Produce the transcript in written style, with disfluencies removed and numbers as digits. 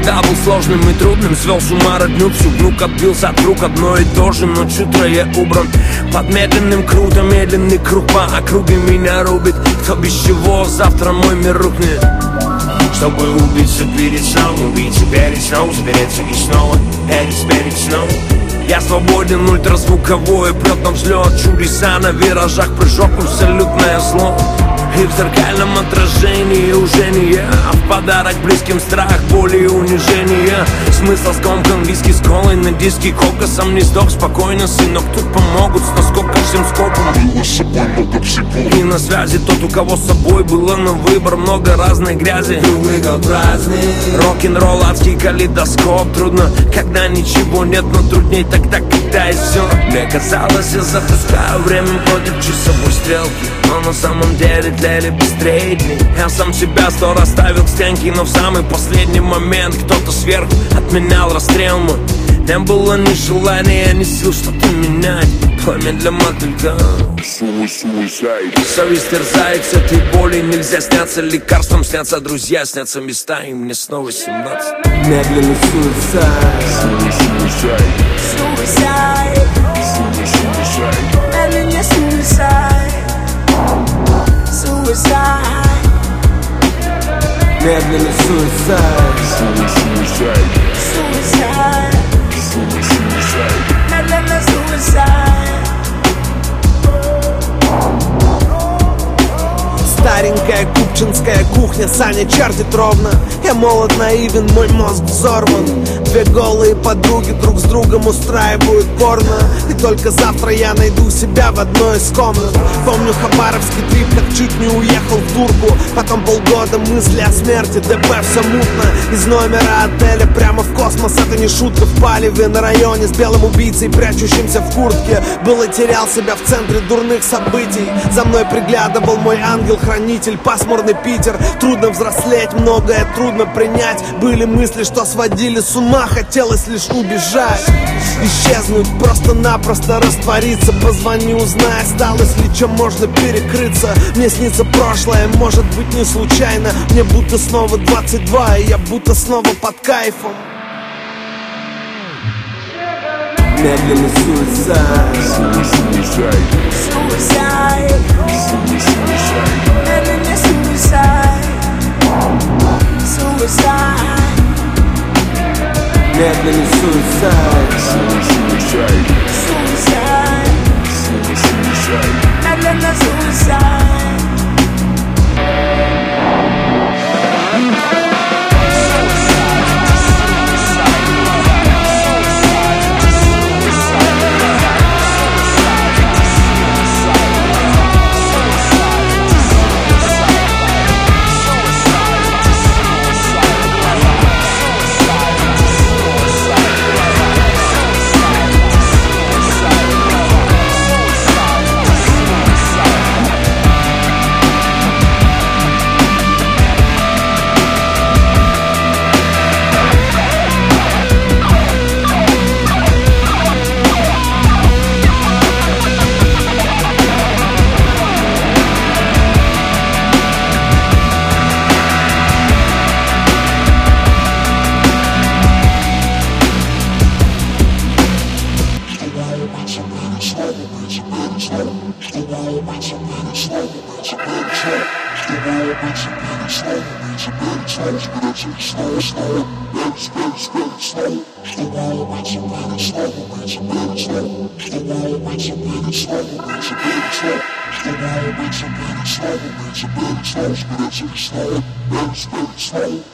всегда был сложным и трудным. Свел с ума родню всю, внук отбился от рук. Одно и то же, ночь утро я убран. Под медленным круто, медленный круг по округе меня рубит. Кто без чего, завтра мой мир рухнет. Чтобы убиться перед сном, убийца перед сном, запереться и снова, перед сном. Я свободен, ультразвуковой, прет на взлет. Чудеса на виражах, прыжок, абсолютное зло. И в зеркальном отражении уже не я, а в подарок близким страх, боль и унижение. Смысл скомкан, виски с колой на диске кока. Сам не сдох, спокойно, сынок, тут помогут с наскока всем скопом. И на связи тот, у кого с собой было на выбор много разной грязи. Рок-н-ролл, адский калейдоскоп. Трудно, когда ничего нет, но трудней тогда, когда и все. Мне казалось, я запускаю время против часовой стрелки, но на самом деле тлели быстрее дни. Я сам себя 100 раз ставил к стенке, но в самый последний момент кто-то сверху отменял расстрел мой. Не было ни желания, ни сил что-то менять. Пламя для мотылька. Совесть терзает, с этой боли нельзя сняться. Лекарством снятся друзья, снятся места, и мне снова 17. Медленный суицид. Медленный суицид. Медленный Старенькая купчинская кухня, Саня чертит ровно. Я молод, наивен, мой мозг взорван. Две голые подруги друг с другом устраивают порно. И только завтра я найду себя в одной из комнат. Помню хабаровский трип, как чуть не уехал в дурку. Потом полгода мысли о смерти, ДП все мутно. Из номера отеля прямо в космос, это не шутка. В палеве на районе с белым убийцей, прячущимся в куртке. Был и терял себя в центре дурных событий. За мной приглядывал мой ангел-хранитель. Пасмурный Питер, трудно взрослеть, многое трудно принять. Были мысли, что сводили с ума, хотелось лишь убежать. Исчезнуть, просто-напросто раствориться. Позвони, узнай, осталось ли чем можно перекрыться. Мне снится прошлое, может быть не случайно. Мне будто снова 22, и я будто снова под кайфом. медленный суицид. Медленный суицид. Медленный суицид. Медленный суицид. Slow.